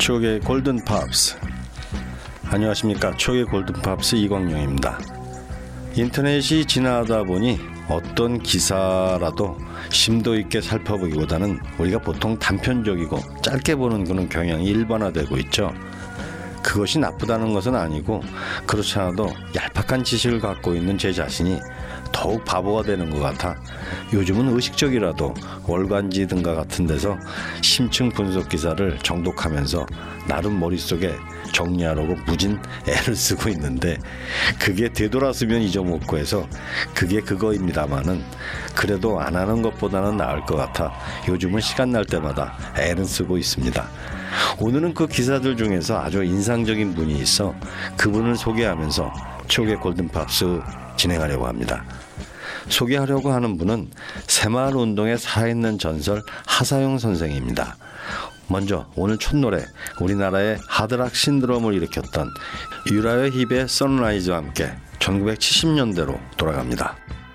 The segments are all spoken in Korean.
추억의 골든팝스. 안녕하십니까. 추억의 골든팝스 이광용입니다. 인터넷이 지나다 보니 어떤 기사라도 심도 있게 살펴보기보다는 우리가 보통 단편적이고 짧게 보는 그런 경향이 일반화되고 있죠. 그것이 나쁘다는 것은 아니고, 그렇지 않아도 얄팍한 지식을 갖고 있는 제 자신이 더욱 바보가 되는 것 같아 요즘은 의식적이라도 월간지 등과 같은 데서 심층 분석 기사를 정독하면서 나름 머릿속에 정리하려고 무진 애를 쓰고 있는데, 그게 되돌아서면 잊어먹고 해서 그게 그거입니다마는 그래도 안 하는 것보다는 나을 것 같아 요즘은 시간 날 때마다 애를 쓰고 있습니다. 오늘은 그 기사들 중에서 아주 인상적인 분이 있어 그분을 소개하면서 추억의 골든팝스 진행하려고 합니다. 소개하려고 하는 분은 새마을운동에 살아있는 전설 하사용 선생입니다. 먼저 오늘 첫 노래, 우리나라의 하드락 신드롬을 일으켰던 유라이어 힙의 선라이즈와 함께 1970년대로 돌아갑니다.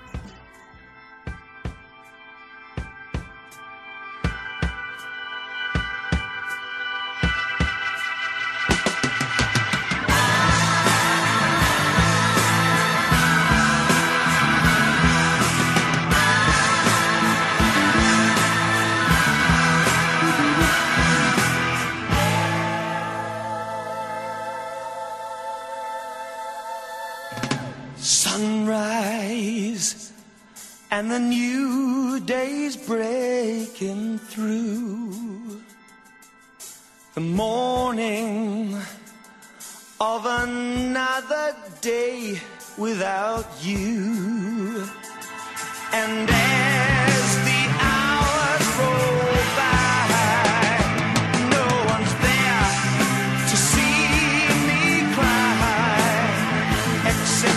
Sunrise and the new day's breaking through, the morning of another day without you. And as the hours roll by, no one's there to see me cry except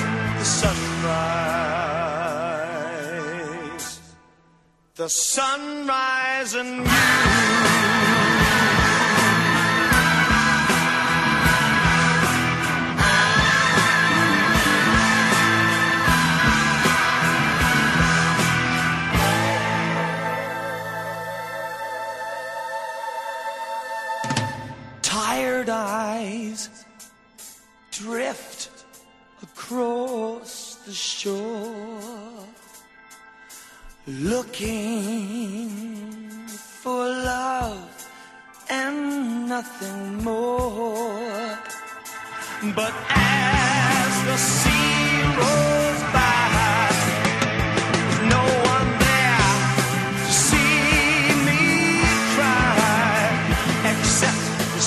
the sunrise and you. Tired eyes drift across the shore, looking for love and nothing more. But as the sea rolls by, no one there to see me cry except the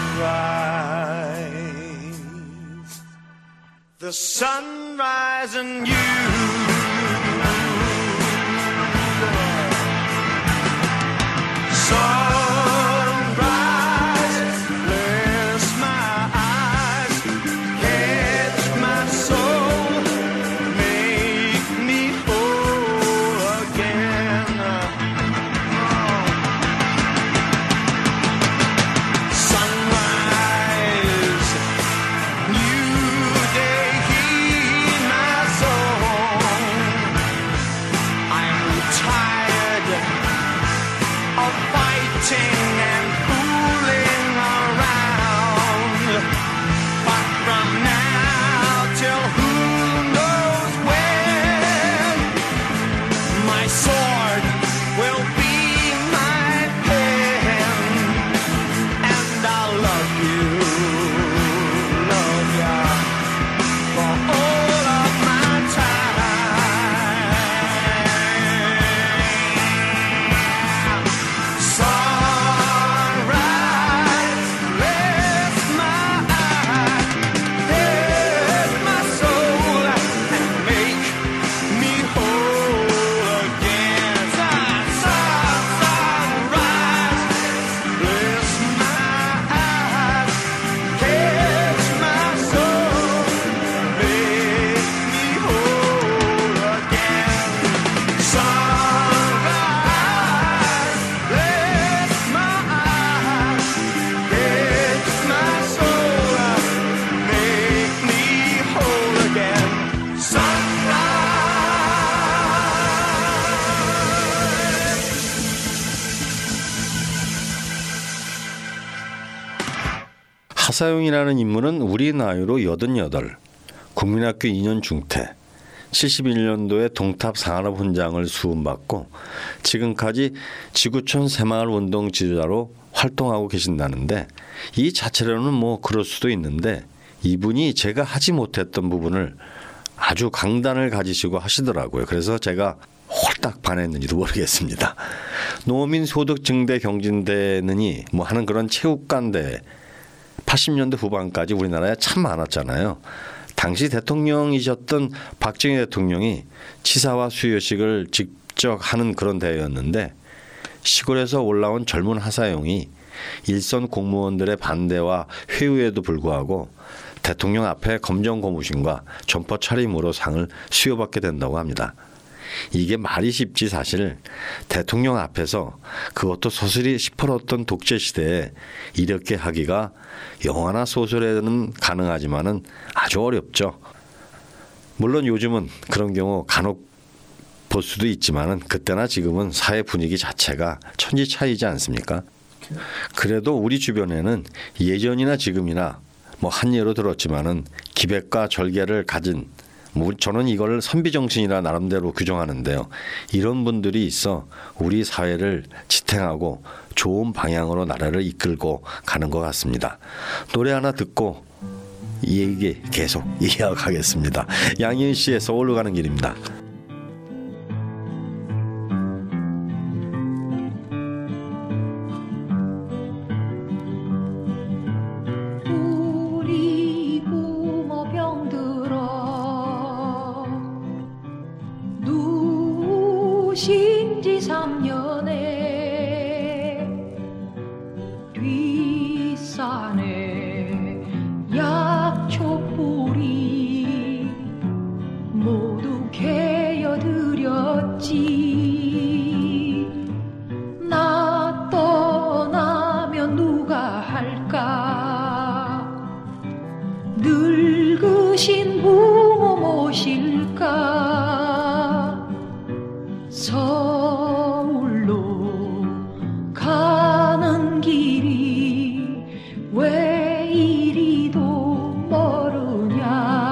sunrise and you. Sunrise, bless my eyes, catch my soul, make me whole again. Sunrise, new day, hear my song. I'm tired of fighting 하사용이라는 인물은 우리 나이로 88, 국민학교 2년 중퇴, 71년도에 동탑 상한업 훈장을 수음받고 지금까지 지구촌 새마을 운동 지도자로 활동하고 계신다는데, 이 자체로는 뭐 그럴 수도 있는데 이분이 제가 하지 못했던 부분을 아주 강단을 가지시고 하시더라고요. 그래서 제가 홀딱 반했는지도 모르겠습니다. 노민 소득 증대 경진대느니 뭐 하는 그런 체육관대 80년대 후반까지 우리나라에 참 많았잖아요. 당시 대통령이셨던 박정희 대통령이 치사와 수여식을 직접 하는 그런 대회였는데, 시골에서 올라온 젊은 하사용이 일선 공무원들의 반대와 회유에도 불구하고 대통령 앞에 검정 고무신과 점퍼 차림으로 상을 수여받게 된다고 합니다. 이게 말이 쉽지 사실 대통령 앞에서, 그것도 소설이 시퍼렇던 독재 시대에 이렇게 하기가 영화나 소설에는 가능하지만은 아주 어렵죠. 물론 요즘은 그런 경우 간혹 볼 수도 있지만은 그때나 지금은 사회 분위기 자체가 천지 차이지 않습니까? 그래도 우리 주변에는 예전이나 지금이나 뭐 한 예로 들었지만은 기백과 절개를 가진, 저는 이걸 선비정신이라 나름대로 규정하는데요. 이런 분들이 있어 우리 사회를 지탱하고 좋은 방향으로 나라를 이끌고 가는 것 같습니다. 노래 하나 듣고 이 얘기 계속 이어가겠습니다. 양희은 씨의 서울로 가는 길입니다. 신지 3년에 뒷산에 약초뿌리 모두 개어들였지. 나 떠나면 누가 할까? 늙으신 부모 모실까? 서울로 가는 길이 왜 이리도 멀으냐.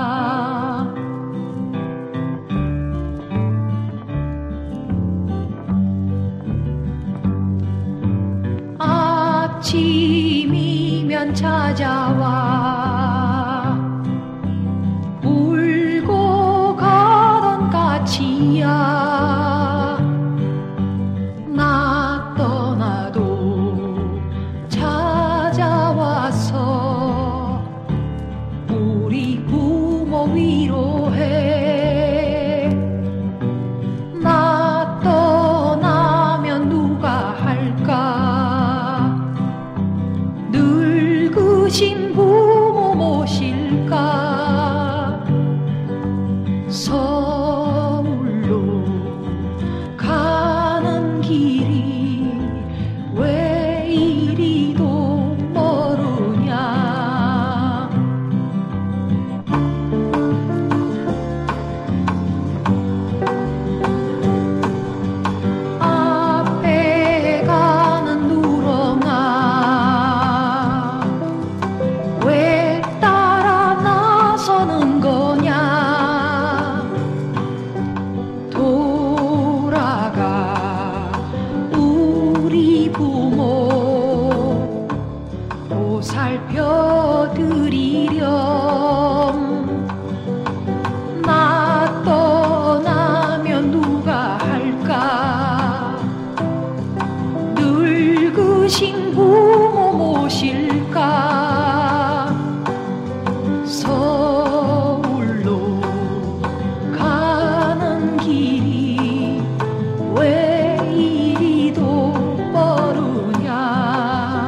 아침이면 찾아와 울고 가던 까치야. 위로해. 나 떠나면 누가 할까? 늙으신 부모 모실까? 서울로 가는 길이 왜 이리도 멀으냐. 살펴드리렴. 나 떠나면 누가 할까? 늙으신 부모 모실까? 서울로 가는 길이 왜 이리도 멀으냐.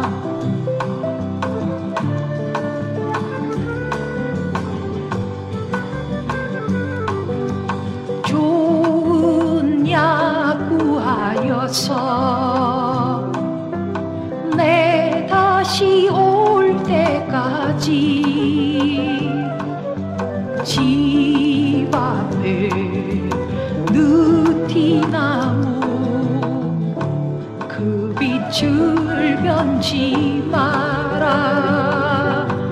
좋은 약 구하여서 내 다시 올 때까지 집 앞에 느티나무 그 빛을 변치 마라.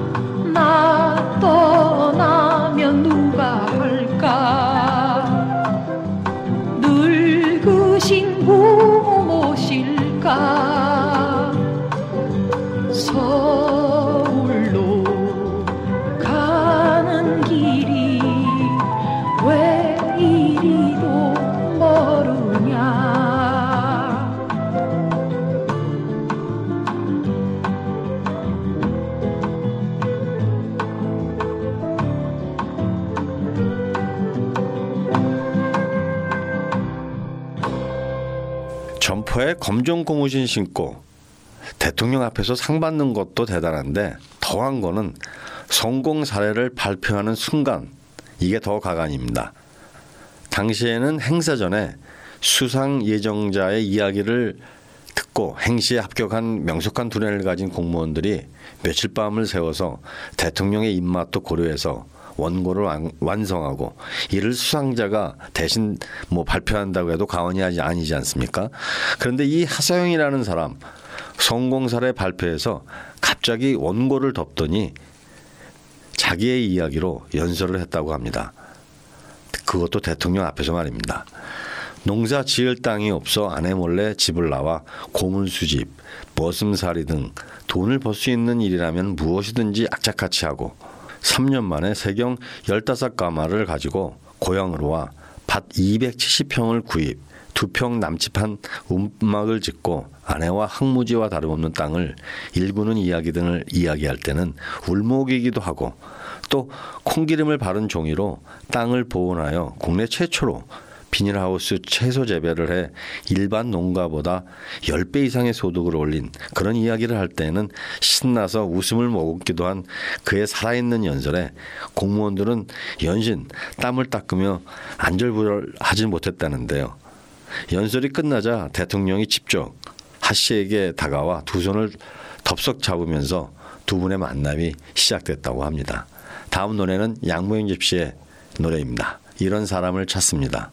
래퍼에 검정 고무신 신고 대통령 앞에서 상 받는 것도 대단한데 더한 거는 성공 사례를 발표하는 순간 이게 더 가관입니다. 당시에는 행사 전에 수상 예정자의 이야기를 듣고 행시에 합격한 명석한 두뇌를 가진 공무원들이 며칠 밤을 새워서 대통령의 입맛도 고려해서 원고를 완성하고 이를 수상자가 대신 발표한다고 해도 과언이 아니지 않습니까? 그런데 이 하서영이라는 사람 성공 사례 발표에서 갑자기 원고를 덮더니 자기의 이야기로 연설을 했다고 합니다. 그것도 대통령 앞에서 말입니다. 농사 지을 땅이 없어 아내 몰래 집을 나와 고물 수집, 머슴살이 등 돈을 벌 수 있는 일이라면 무엇이든지 악착같이 하고 3년 만에 세경 15가마를 가지고 고향으로 와 밭 270평을 구입, 2평 남집한 움막을 짓고 아내와 항무지와 다름없는 땅을 일구는 이야기 등을 이야기할 때는 울먹이기도 하고 또 콩기름을 바른 종이로 땅을 보온하여 국내 최초로 비닐하우스 채소 재배를 해 일반 농가보다 10배 이상의 소득을 올린 그런 이야기를 할 때는 신나서 웃음을 머금기도 한 그의 살아있는 연설에 공무원들은 연신 땀을 닦으며 안절부절하지 못했다는데요. 연설이 끝나자 대통령이 직접 하 씨에게 다가와 두 손을 덥석 잡으면서 두 분의 만남이 시작됐다고 합니다. 다음 노래는 양무영 씨의 노래입니다. 이런 사람을 찾습니다.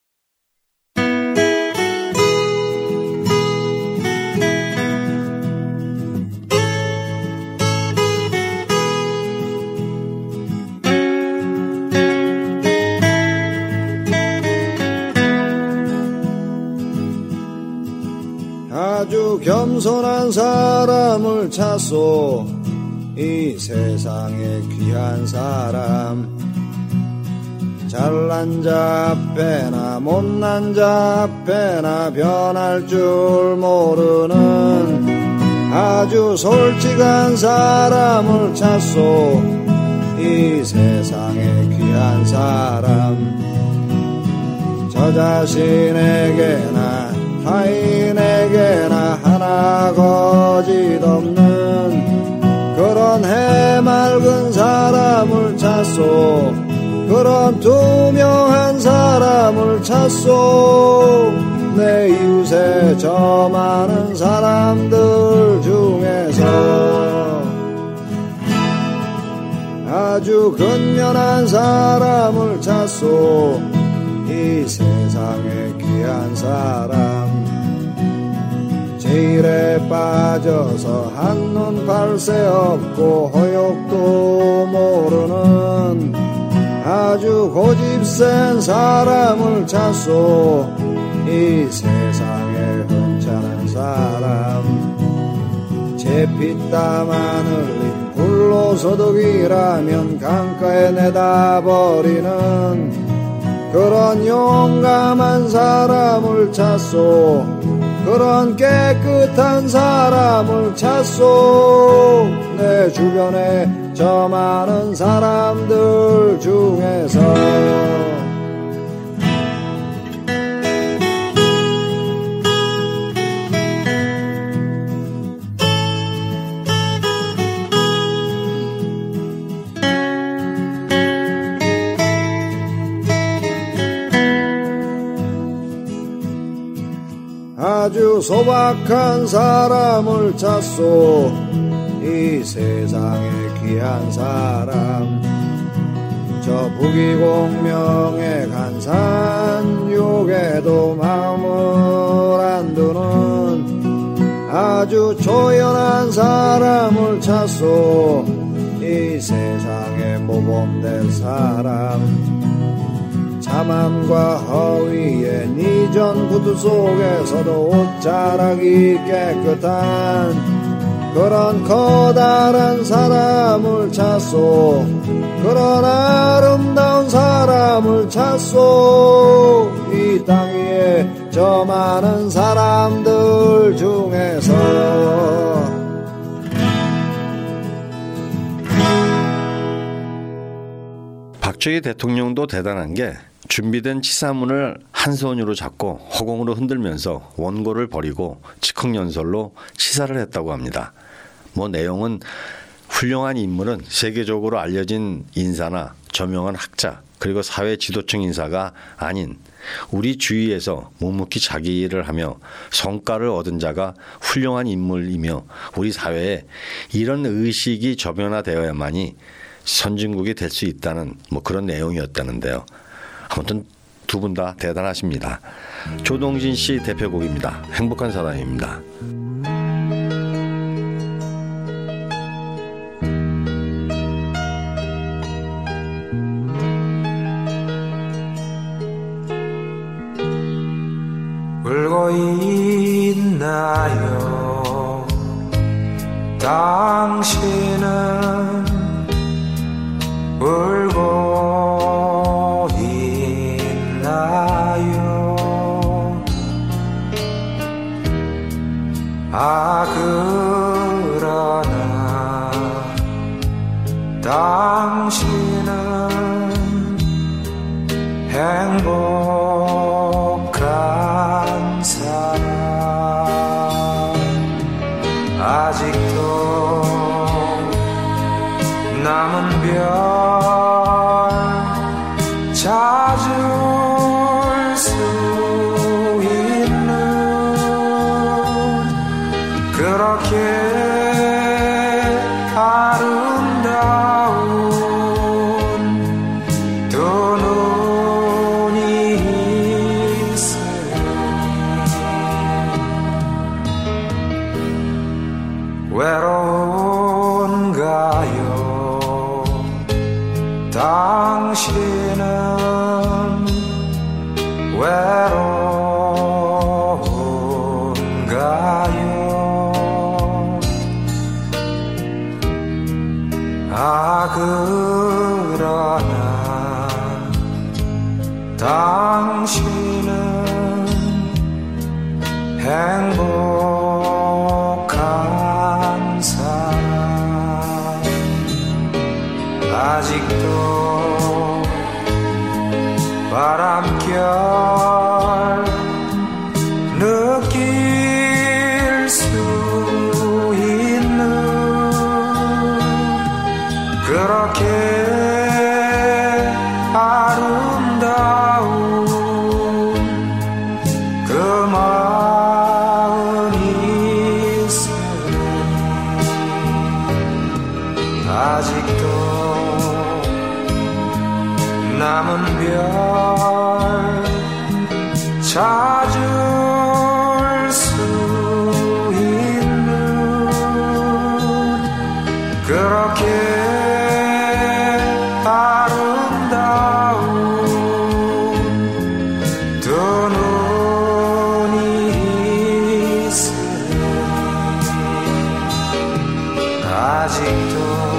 아주 겸손한 사람을 찾소 이 세상에 귀한 사람 잘난 자 앞에나 못난 자 앞에나 변할 줄 모르는 아주 솔직한 사람을 찾소 이 세상에 귀한 사람 저 자신에게나 타인에게나 하나 거짓 없는 그런 해맑은 사람을 찾소 그런 투명한 사람을 찾소 내 이웃에 저 많은 사람들 중에서 아주 근면한 사람을 찾소 이 세상에 귀한 사람 제일에 빠져서 한눈 팔새 없고 허욕도 모르는 아주 고집센 사람을 찾소 이 세상에 흔찮은 사람 제 피땀 안 흘린 불로소득이라면 강가에 내다버리는 그런 용감한 사람을 찾소 그런 깨끗한 사람을 찾소 내 주변에 저 많은 사람들 중에서 아주 소박한 사람을 찾소 이 세상에 귀한 사람 저 부귀공명에 간산욕에도 마음을 안 두는 아주 조연한 사람을 찾소 이 세상에 모범될 사람 자만과 허위에 니전 구두 속에서도 옷자락이 깨끗한 그런 커다란 사람을 찾소 그런 아름다운 사람을 찾소 이 땅 위에 저 많은 사람들 중에서 박정희 대통령도 대단한 게 준비된 치사문을 한 손으로 잡고 허공으로 흔들면서 원고를 버리고 즉흥연설로 치사를 했다고 합니다. 내용은 훌륭한 인물은 세계적으로 알려진 인사나 저명한 학자 그리고 사회 지도층 인사가 아닌 우리 주위에서 묵묵히 자기 일을 하며 성과를 얻은 자가 훌륭한 인물이며 우리 사회에 이런 의식이 저변화되어야만이 선진국이 될 수 있다는 그런 내용이었다는데요. 아무튼 두 분 다 대단하십니다. 조동진 씨 대표곡입니다. 행복한 사람입니다. 울고 있나요? 당신은 울고 있나요? 그러나 당신은 행복한 사람 아직도 남은 별 찾을 수 있는 그렇게 아름다운 두 눈이 있으니 외로운가요? 당신은 외로운가요? 그러나 당신은 행복한 사람 아직도 바람결 느낄 수 있는 그렇게 아름다운 그 마음이 있으니 아직도 남은 별 찾을 수 있는 그렇게 아름다운 두 눈이 있으니 아직도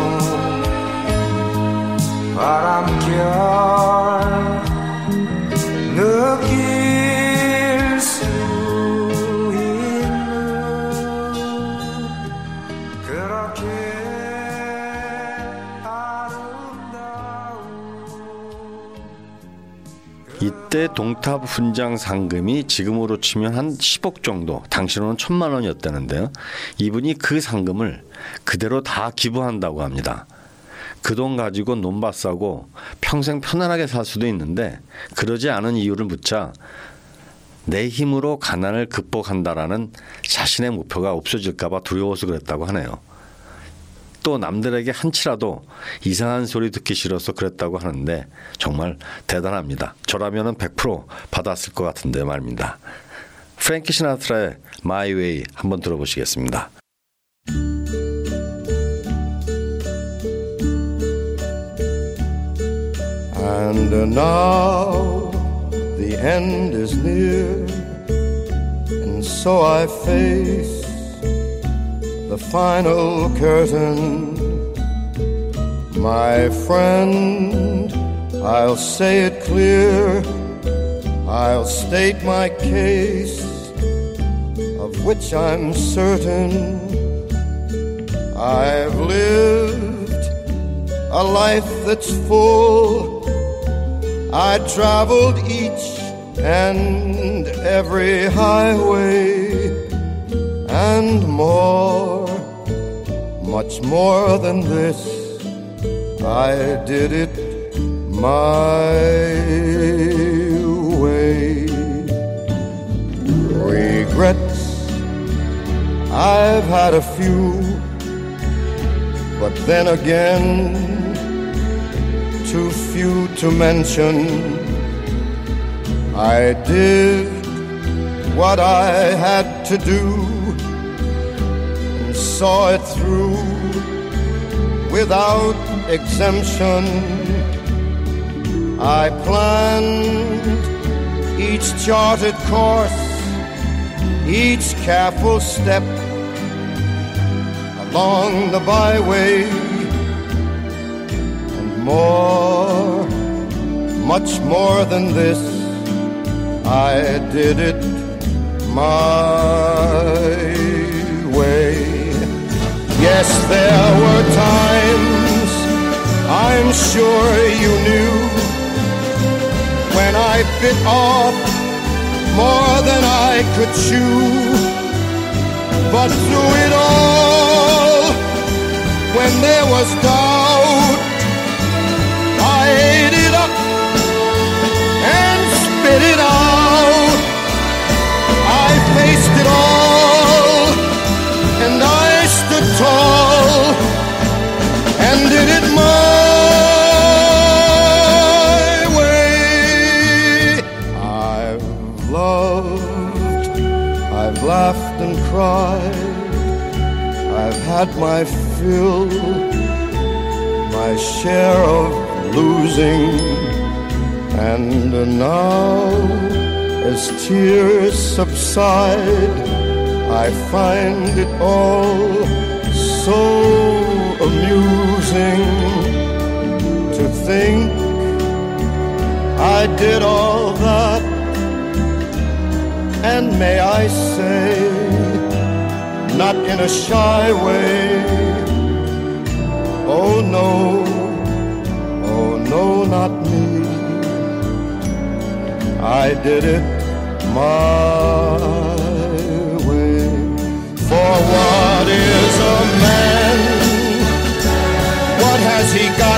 바람결 느낄 수 있는 그렇게 아름다운 이때 동탑 훈장 상금이 지금으로 치면 한 10억 정도, 당시로는 1,000만 원이었다는데요. 이분이 그 상금을 그대로 다 기부한다고 합니다. 그 돈 가지고 논밭 사고 평생 편안하게 살 수도 있는데 그러지 않은 이유를 묻자 내 힘으로 가난을 극복한다라는 자신의 목표가 없어질까 봐 두려워서 그랬다고 하네요. 또 남들에게 한치라도 이상한 소리 듣기 싫어서 그랬다고 하는데 정말 대단합니다. 저라면 100% 받았을 것 같은데 말입니다. 프랭키 시나트라의 My Way 한번 들어보시겠습니다. And now the end is near, and so I face the final curtain. My friend, I'll say it clear, I'll state my case, of which I'm certain. I've lived a life that's full, I traveled each and every highway and more, much more than this. I did it my way. Regrets, I've had a few, but then again, too few to mention. I did what I had to do and saw it through without exemption. I planned each charted course, each careful step along the byway, and more, much more than this, I did it my way. Yes, there were times, I'm sure you knew, when I bit off more than I could chew. But through it all, when there was doubt, I ate it up and spit it out. I faced it all, and I stood tall and did it my way. I've loved, I've laughed and cried, I've had my fill, my share of losing, and now as tears subside, I find it all so amusing to think I did all that, and may I say, not in a shy way, oh no, not me. I did it my way. For what is a man? What has he got?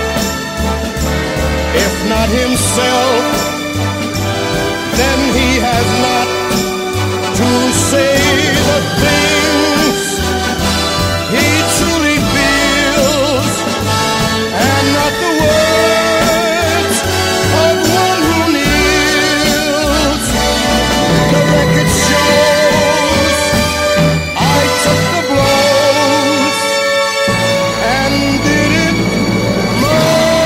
If not himself, then he has not to say the things he truly feels, and not the words of one who kneels. The record shows I took the blows and did it my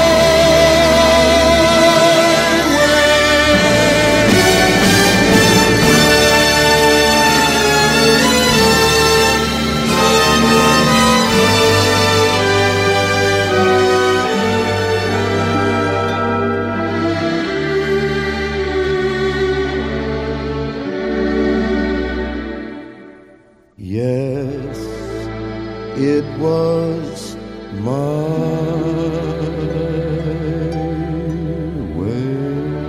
Yes, it was my way.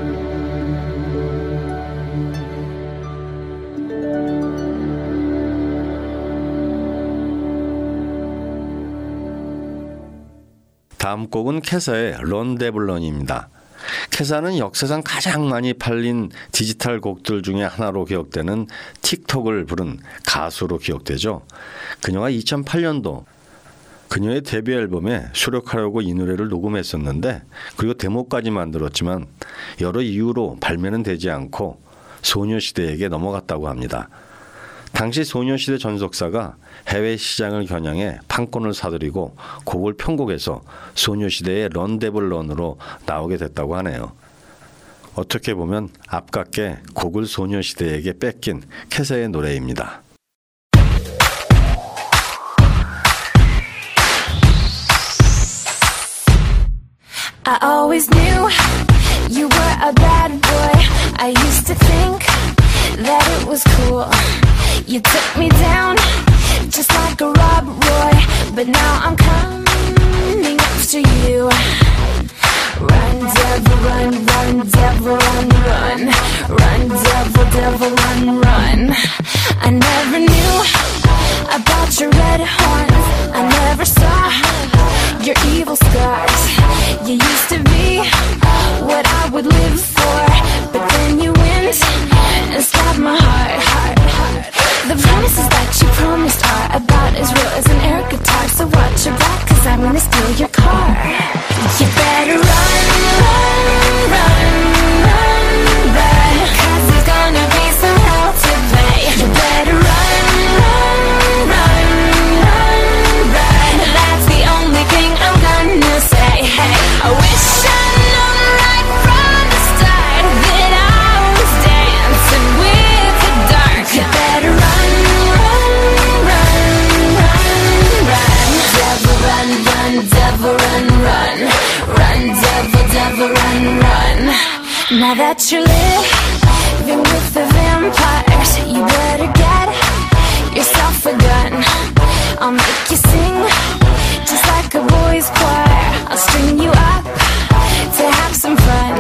다음 곡은 캐사의 런데블런입니다. 캐사는 역사상 가장 많이 팔린 디지털 곡들 중에 하나로 기억되는 틱톡을 부른 가수로 기억되죠. 그녀가 2008년도 그녀의 데뷔 앨범에 수록하려고 이 노래를 녹음했었는데, 그리고 데모까지 만들었지만 여러 이유로 발매는 되지 않고 소녀시대에게 넘어갔다고 합니다. 당시 소녀시대 전속사가 해외 시장을 겨냥해 판권을 사들이고 곡을 편곡해서 소녀시대의 런데블런으로 나오게 됐다고 하네요. 어떻게 보면 아깝게 곡을 소녀시대에게 뺏긴 캐사의 노래입니다. I always knew you were a bad boy. I used to think that it was cool. You took me down just like a Rob Roy, but now I'm coming after you. Run, devil, run, run, devil, run, run. Run, devil, devil, run, run. I never knew about your red horns. I never saw your evil scars. You used to be what I would live for, but then you went and stabbed my heart, heart, heart. The promises that you promised are about as real as an air guitar. So watch your back, 'cause I'm gonna steal your car. You better run, run, run, run, run, 'cause there's gonna be some hell to pay. You better run, run, run, run, run. That's the only thing I'm gonna say. Hey, I wish I'd known right from the start that I was dancing with the dark. You better run, run, run, run, run. Devil, run, run, devil, run, run. Run, devil, devil, run, run. Now that you're living with the vampires, you better get yourself a gun. I'll make you sing just like a boy's choir. I'll string you up to have some fun.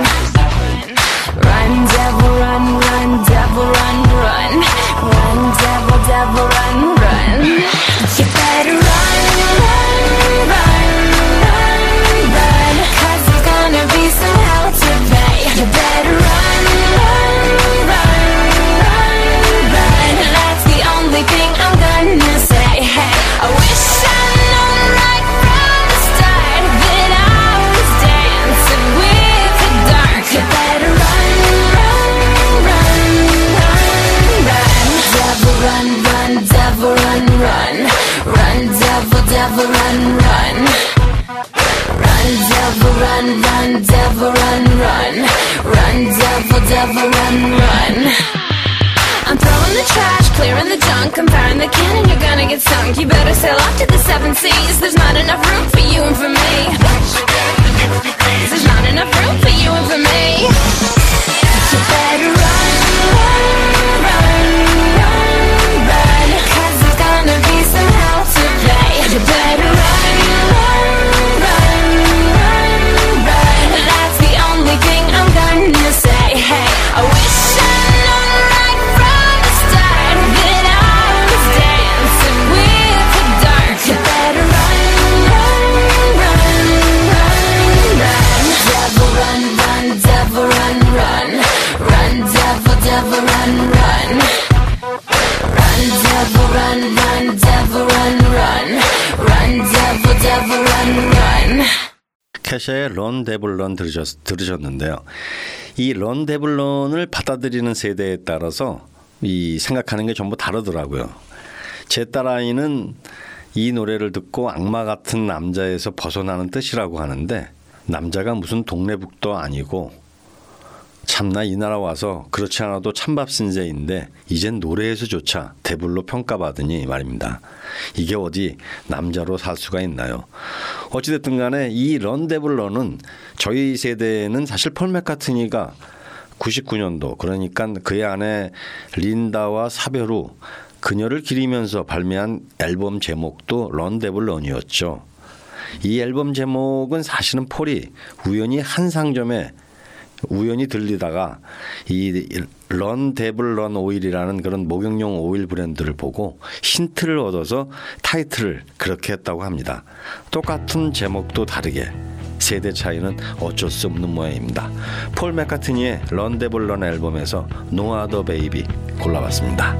Run, devil, run, run, devil, run, run. Run, devil, devil, run, run. You better run, run, run, run, run, 'cause there's gonna be some hell to pay. You better run, run, run, run, run. That's the only thing I'm gonna say. Hey, I wish I'd known right from the start that I was dancing with the dark. You better run, run, run, run, run. Devil, run, run, devil, run, run. Run, devil, devil, run, run. Run, devil, run, run, devil, run, run. Run, devil, devil, run, run. I'm throwing the trash, clearing the junk, I'm firing the cannon, you're gonna get sunk. You better sail off to the 7 seas, there's not enough room for you and for me. There's not enough room for you and for me. You better run, run, run, run, run, 'cause there's gonna be some hell to pay. You better run, run, run, run, run. That's the only thing I'm gonna say. Hey, I wish I'd known right from the start that I was dancing with the dark. You better run, run, run, run, run. Devil, run, run, devil, run, run. Run, devil, devil, run, run. Run, devil, run, run, devil, run, run. Run, devil, devil, run, run. 캐시의 런 데블 런 들으셨는데요. 이 런 데블 런을 받아들이는 세대에 따라서 이 생각하는 게 전부 다르더라고요. 제 딸아이는 이 노래를 듣고 악마 같은 남자에서 벗어나는 뜻이라고 하는데, 남자가 무슨 동네북도 아니고 참나 이 나라 와서 그렇지 않아도 찬밥 신세인데 이젠 노래에서조차 데블로 평가받으니 말입니다. 이게 어디 남자로 살 수가 있나요? 어찌됐든 간에 이 런 데블 런은 저희 세대에는 사실 폴 맥카트니가 99년도, 그러니까 그의 아내 린다와 사별 후 그녀를 기리면서 발매한 앨범 제목도 런 데블 런이었죠. 이 앨범 제목은 사실은 폴이 우연히 한 상점에 들리다가 이 런 데블 런 오일이라는 그런 목욕용 오일 브랜드를 보고 힌트를 얻어서 타이틀을 그렇게 했다고 합니다. 똑같은 제목도 다르게 세대 차이는 어쩔 수 없는 모양입니다. 폴 맥카트니의 런 데블 런 앨범에서 No Other Baby 골라봤습니다.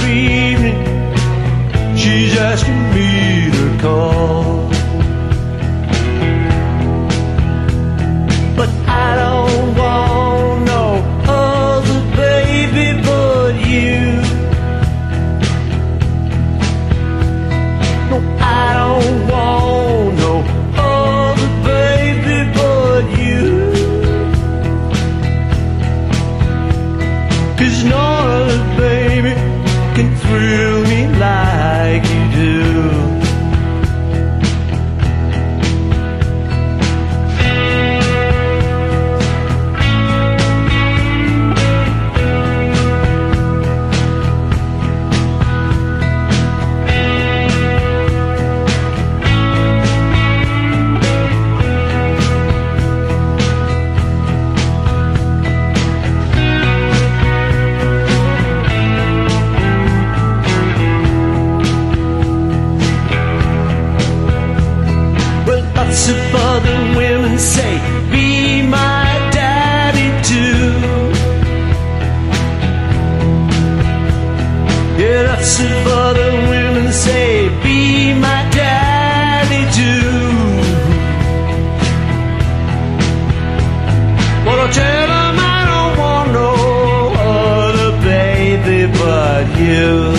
evening, she's asking me to call. But I don't want no other baby but you. No, I don't want no other baby but you. 'Cause no other baby can thrill me like you do. Lots of other women say, be my daddy too. Yeah, lots of other women say, be my daddy too. But I tell them I don't want no other baby but you.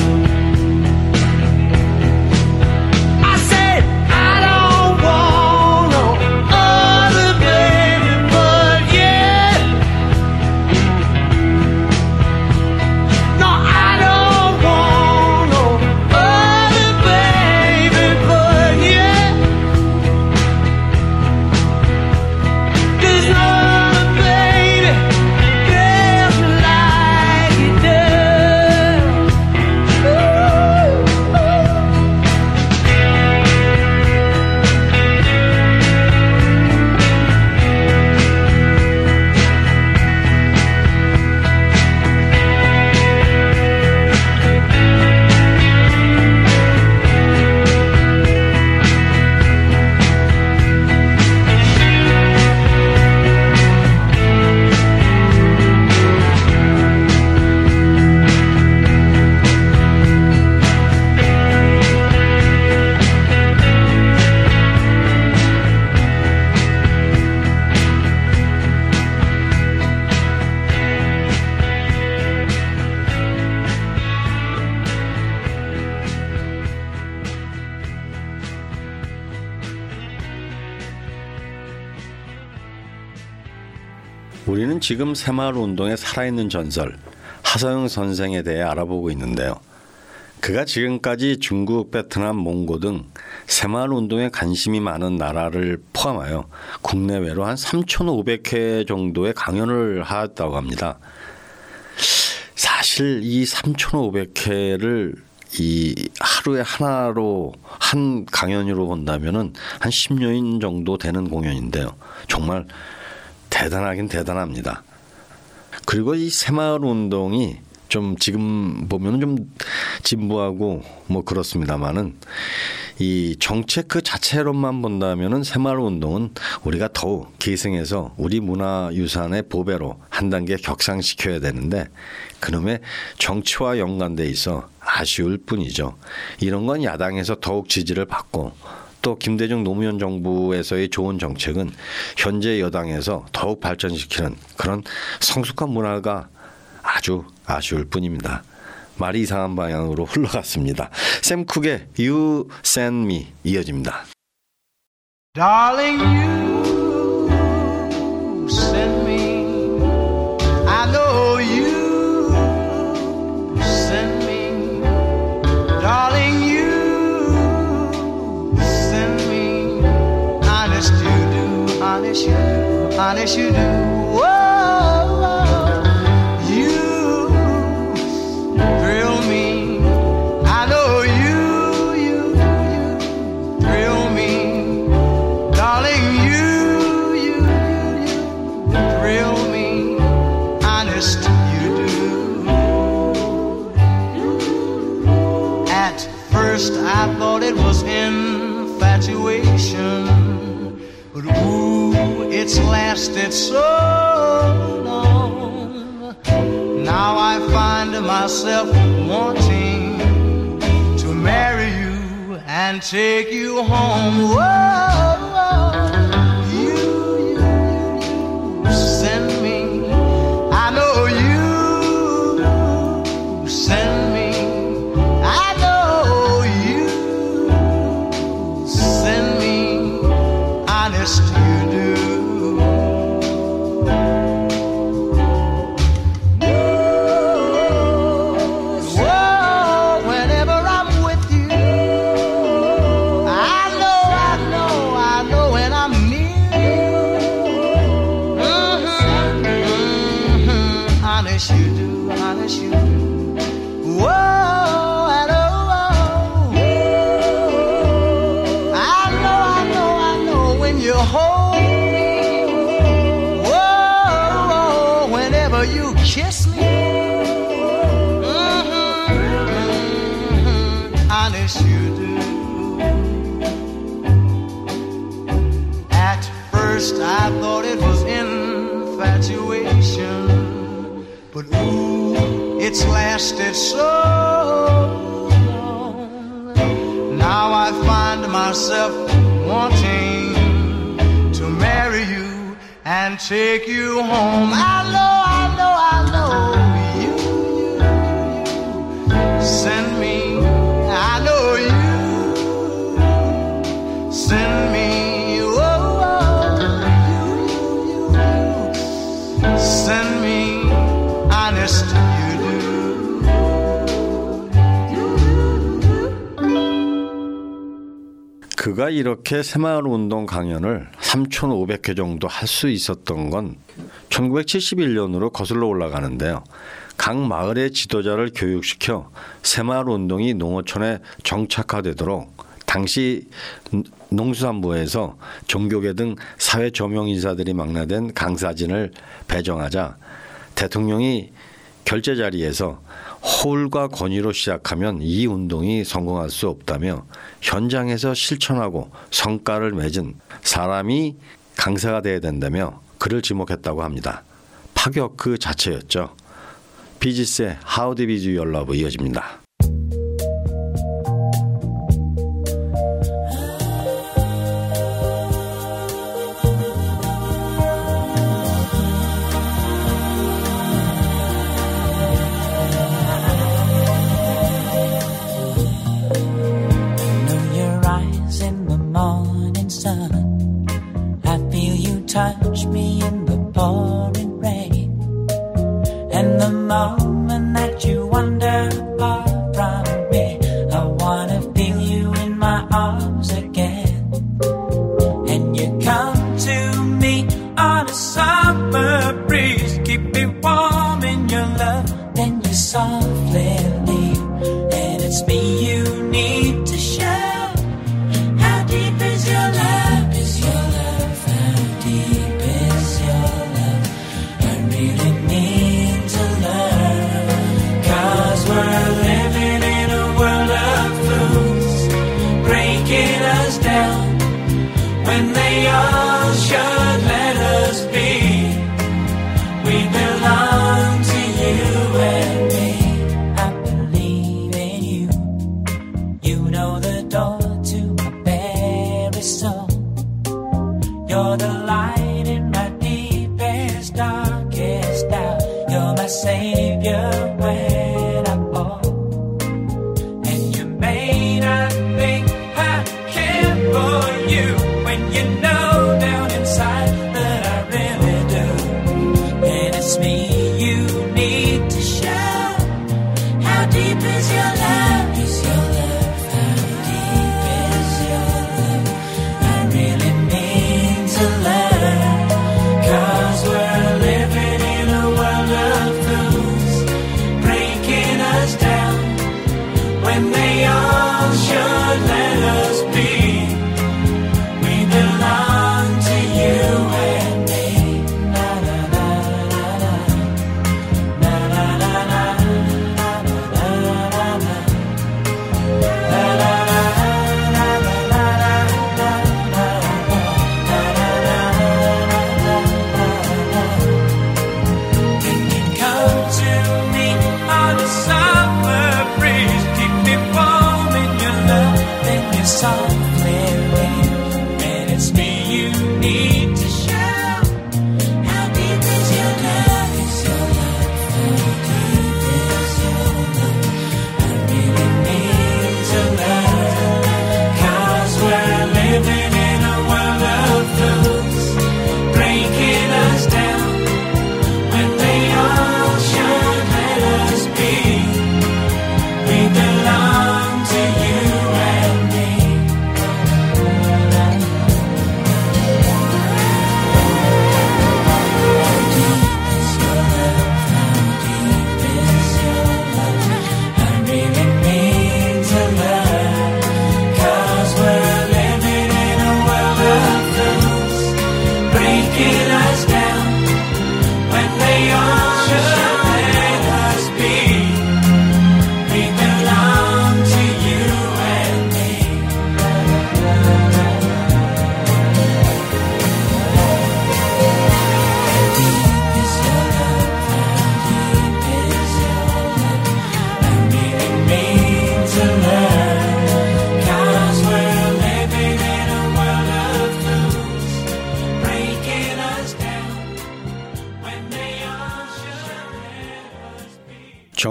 우리는 지금 새마을운동의 살아있는 전설 하서영 선생에 대해 알아보고 있는데요. 그가 지금까지 중국, 베트남, 몽고 등 새마을운동에 관심이 많은 나라를 포함하여 국내외로 한 3,500회 정도의 강연을 하였다고 합니다. 사실 이 3,500회를 이 하루에 하나로 한 강연으로 본다면은 한 10여인 정도 되는 공연인데요. 정말 대단하긴 대단합니다. 그리고 이 새마을운동이 좀 지금 보면 좀 진부하고 뭐 그렇습니다만은 이 정책 그 자체로만 본다면은 새마을운동은 우리가 더욱 계승해서 우리 문화유산의 보배로 한 단계 격상시켜야 되는데 그놈의 정치와 연관돼 있어 아쉬울 뿐이죠. 이런 건 야당에서 더욱 지지를 받고 또 김대중 노무현 정부에서의 좋은 정책은 현재 여당에서 더욱 발전시키는 그런 성숙한 문화가 아주 아쉬울 뿐입니다. 말이 이상한 방향으로 흘러갔습니다. 샘 쿡의 You Send Me 이어집니다. Darling, you send me. I know you send me. Darling, you send me. Honest you do, honest you do, honest you do. Whoa, you thrill me. I know you thrill me. Darling, you thrill me. Honest you do. At first I thought it was infatuation, but ooh, it's lasted so long. Now I find myself wanting to marry you and take you home. Whoa, you send me. I know you send me. I know you send me. Honest, you do. Kiss me, honest you do. At first I thought it was infatuation, but ooh, it's lasted so long. Now I find myself wanting to marry you and take you home. I know you send me. I know you send me. Oh, you send me. Honest, you do. 그가 이렇게 새마을운동 강연을 3,500회 정도 할 수 있었던 건 1971년으로 거슬러 올라가는데요. 각 마을의 지도자를 교육시켜 새마을운동이 농어촌에 정착화되도록 당시 농수산부에서 종교계 등 사회 조명 인사들이 망라된 강사진을 배정하자 대통령이 결재 자리에서 허울과 권위로 시작하면 이 운동이 성공할 수 없다며 현장에서 실천하고 성과를 맺은 사람이 강사가 돼야 된다며 그를 지목했다고 합니다. 파격 그 자체였죠. 비지스의 How Deep Is Your Love 이어집니다. Touch me in the pouring rain, and the moment that you wander far from me, I wanna feel you in my arms again. And you come to me on a summer breeze, keep me warm in your love, then you softly leave, and it's me you need to show. How deep is your love? Is your love? Deep is your love? I really need to learn, 'cause we're living in a world of fools, breaking us down when they all should let us be. We belong to you and me. I believe in you. You know the door to my very soul. You're the light in my deepest, darkest doubt. You're my savior when I fall. And you may not think I care for you when you know down inside that I really do. And it's me you need to show. How deep is your love? Is your love? How deep is your love? I really need to learn, 'cause we're living in a world of fools, breaking us down when they all should let us be. We belong to you and me. Na na na na na, na na na na, na na na na, na na na na na na na. When you come to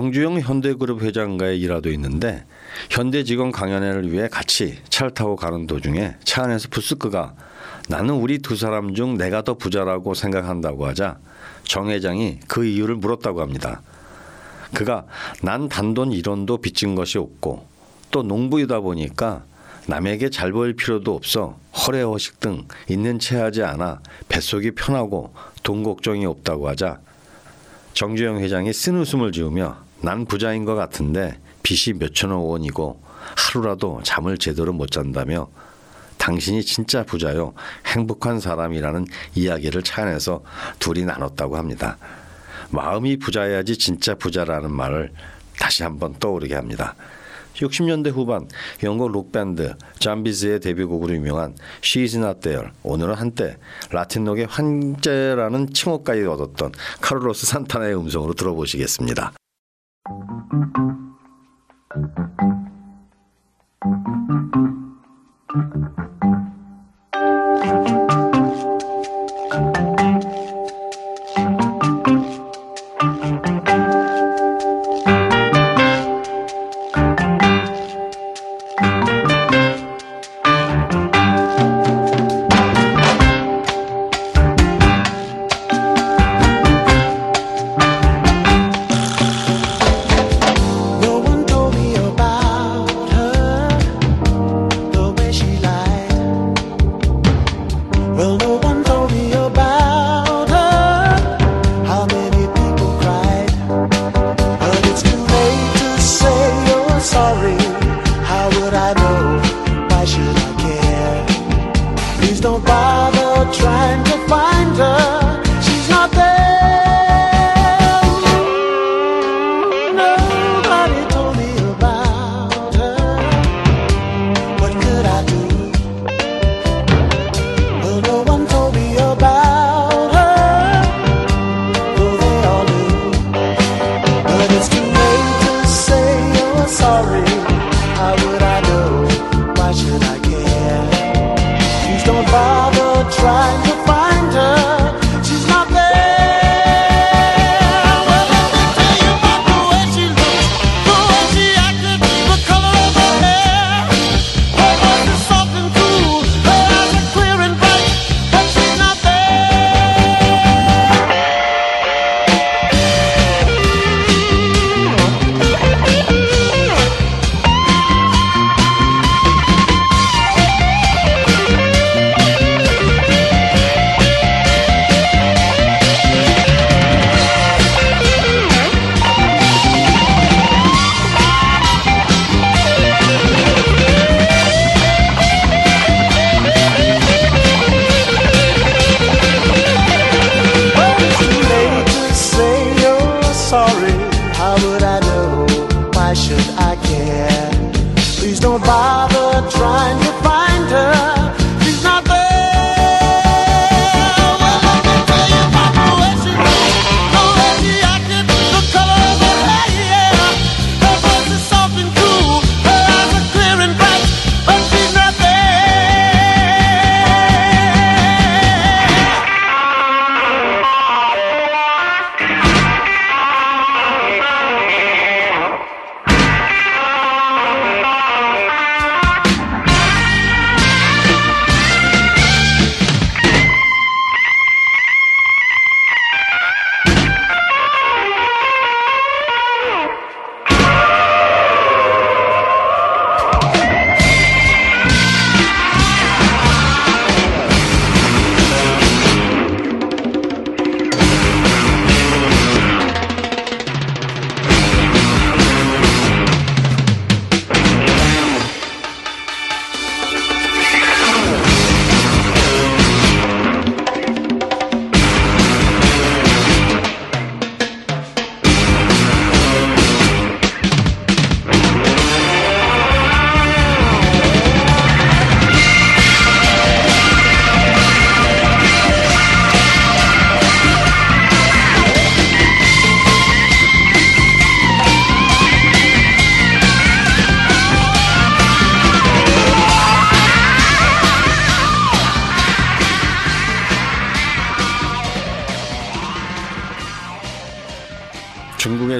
정주영 현대그룹 회장과의 일화도 있는데 현대직원 강연회를 위해 같이 차를 타고 가는 도중에 차 안에서 부스크가 나는 우리 두 사람 중 내가 더 부자라고 생각한다고 하자 정 회장이 그 이유를 물었다고 합니다. 그가 난 단돈 1원도 빚진 것이 없고 또 농부이다 보니까 남에게 잘 보일 필요도 없어 허례허식 등 있는 채 하지 않아 뱃속이 편하고 돈 걱정이 없다고 하자 정주영 회장이 쓴웃음을 지으며 난 부자인 것 같은데 빚이 몇천억 원이고 하루라도 잠을 제대로 못 잔다며 당신이 진짜 부자요 행복한 사람이라는 이야기를 차 안에서 둘이 나눴다고 합니다. 마음이 부자여야지 진짜 부자라는 말을 다시 한번 떠오르게 합니다. 60년대 후반 영국 록밴드 잠비즈의 데뷔곡으로 유명한 She's Not There. 오늘은 한때 라틴록의 황제라는 칭호까지 얻었던 카를로스 산타나의 음성으로 들어보시겠습니다.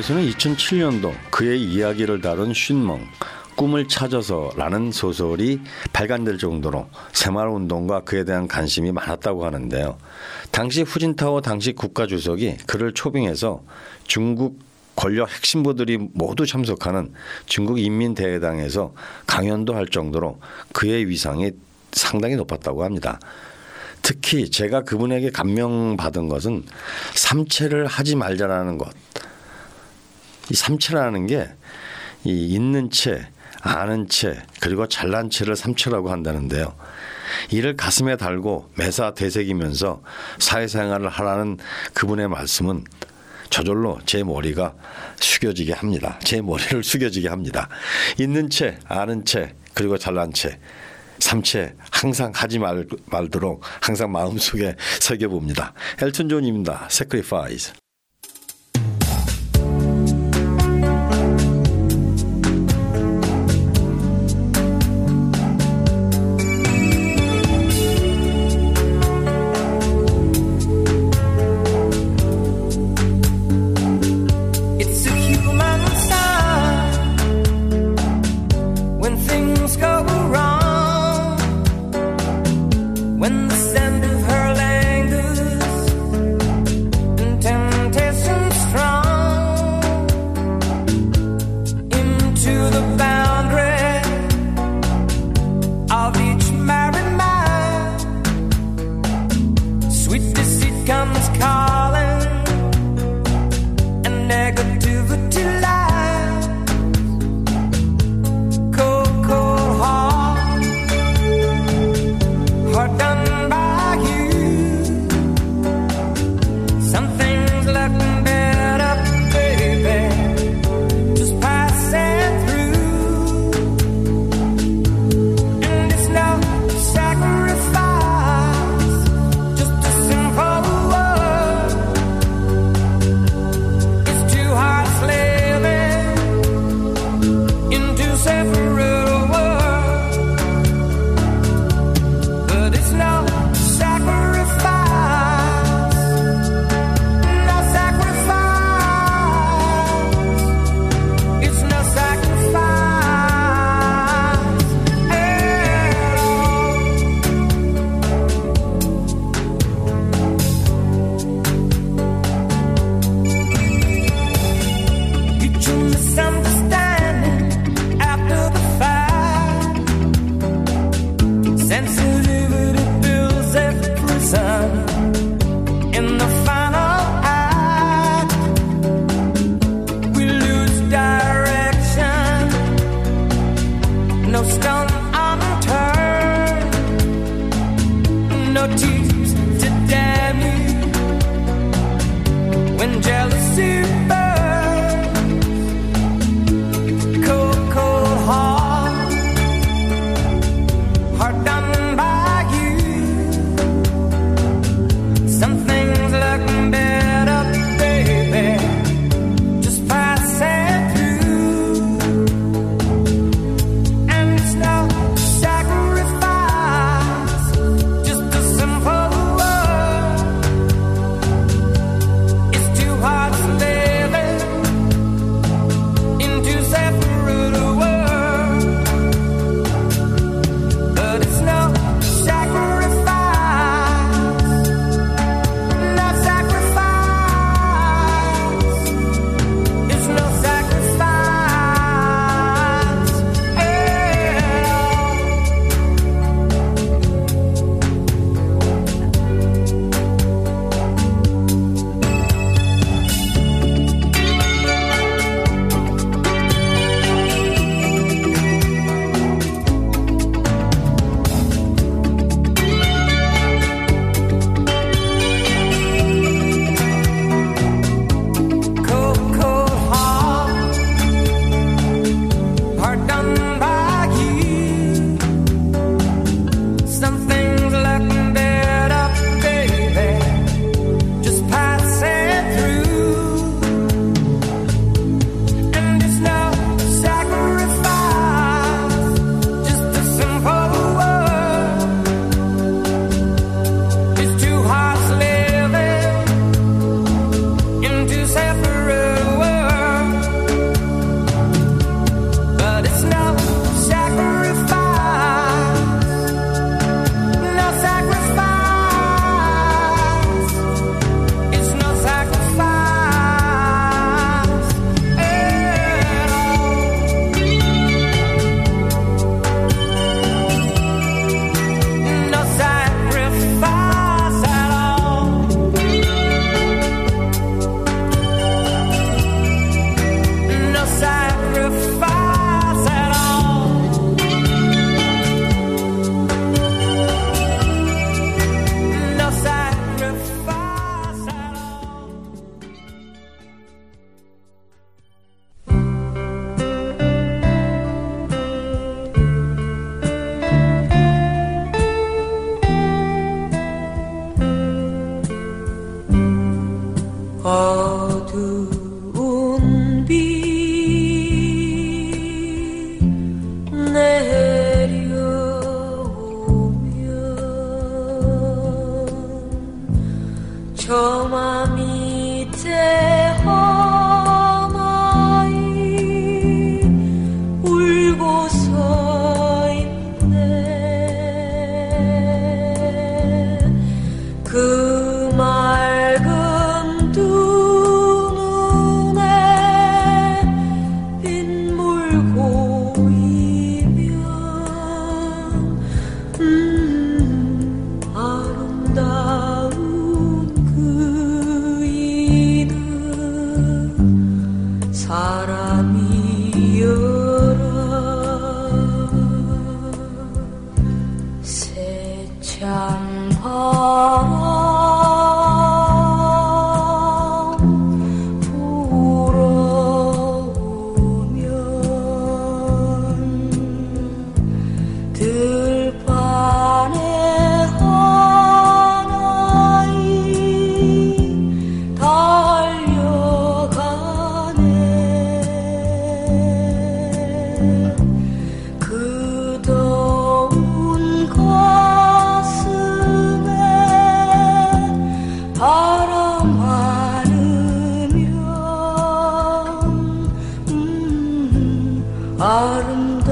일본에서는 2007년도 그의 이야기를 다룬 슌멍 꿈을 찾아서라는 소설이 발간될 정도로 새마을운동과 그에 대한 관심이 많았다고 하는데요. 당시 후진타오 당시 국가주석이 그를 초빙해서 중국 권력 핵심부들이 모두 참석하는 중국 인민대회당에서 강연도 할 정도로 그의 위상이 상당히 높았다고 합니다. 특히 제가 그분에게 감명받은 것은 삼체를 하지 말자라는 것. 이 삼체라는 게 이 있는 채, 아는 채, 그리고 잘난 채를 삼체라고 한다는데요. 이를 가슴에 달고 매사 되새기면서 사회생활을 하라는 그분의 말씀은 저절로 제 머리가 숙여지게 합니다. 제 머리를 숙여지게 합니다. 있는 채, 아는 채, 그리고 잘난 채, 삼체 항상 하지 말도록 항상 마음속에 새겨봅니다. 엘튼 존입니다. Sacrifice. When the scent of her lingers and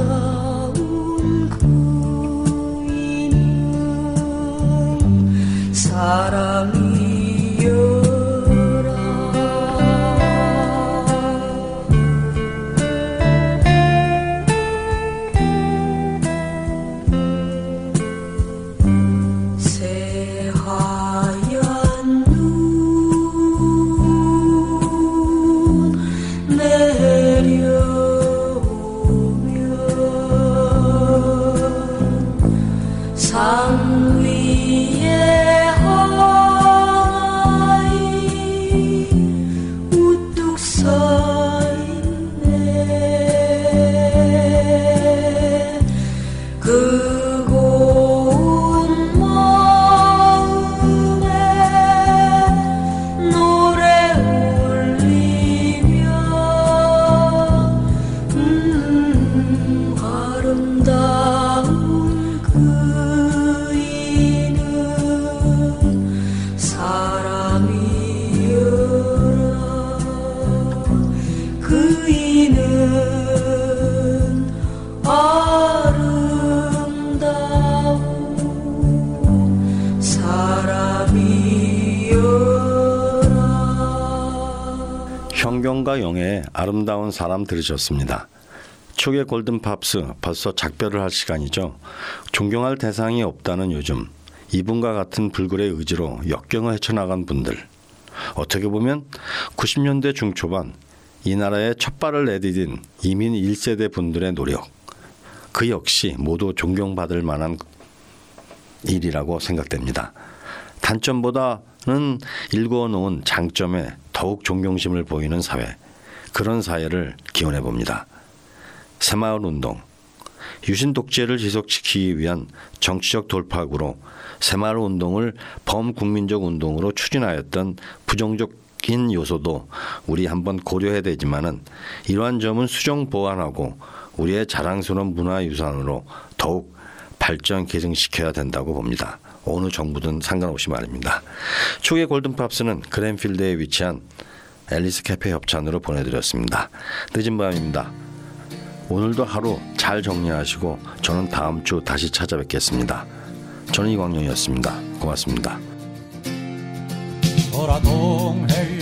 아름다운 그이는 사랑이여라. 새하얀 눈 내려오면 산 위에 하이 우뚝 서있네. 그 고운 마음에 노래 올리며 아름다운 그이는 사랑이여라. 그이는 아름다운 사람이여라. 현경과 영애의 아름다운 사람 들으셨습니다. 초계 골든팝스 벌써 작별을 할 시간이죠. 존경할 대상이 없다는 요즘 이분과 같은 불굴의 의지로 역경을 헤쳐나간 분들, 어떻게 보면 90년대 중초반 이 나라에 첫 발을 내디딘 이민 1세대 분들의 노력, 그 역시 모두 존경받을 만한 일이라고 생각됩니다. 단점보다는 일구어 놓은 장점에 더욱 존경심을 보이는 사회, 그런 사회를 기원해 봅니다. 새마을 운동, 유신 독재를 지속시키기 위한 정치적 돌파구로 새마을 운동을 범국민적 운동으로 추진하였던 부정적인 요소도 우리 한번 고려해야 되지만은 이러한 점은 수정 보완하고 우리의 자랑스러운 문화유산으로 더욱 발전 계승시켜야 된다고 봅니다. 어느 정부든 상관없이 말입니다. 초계 골든팝스는 그랜필드에 위치한 앨리스 캐페 협찬으로 보내드렸습니다. 늦은 밤입니다. 오늘도 하루 잘 정리하시고 저는 다음 주 다시 찾아뵙겠습니다. 저는 이광용이었습니다. 고맙습니다. 보라동해에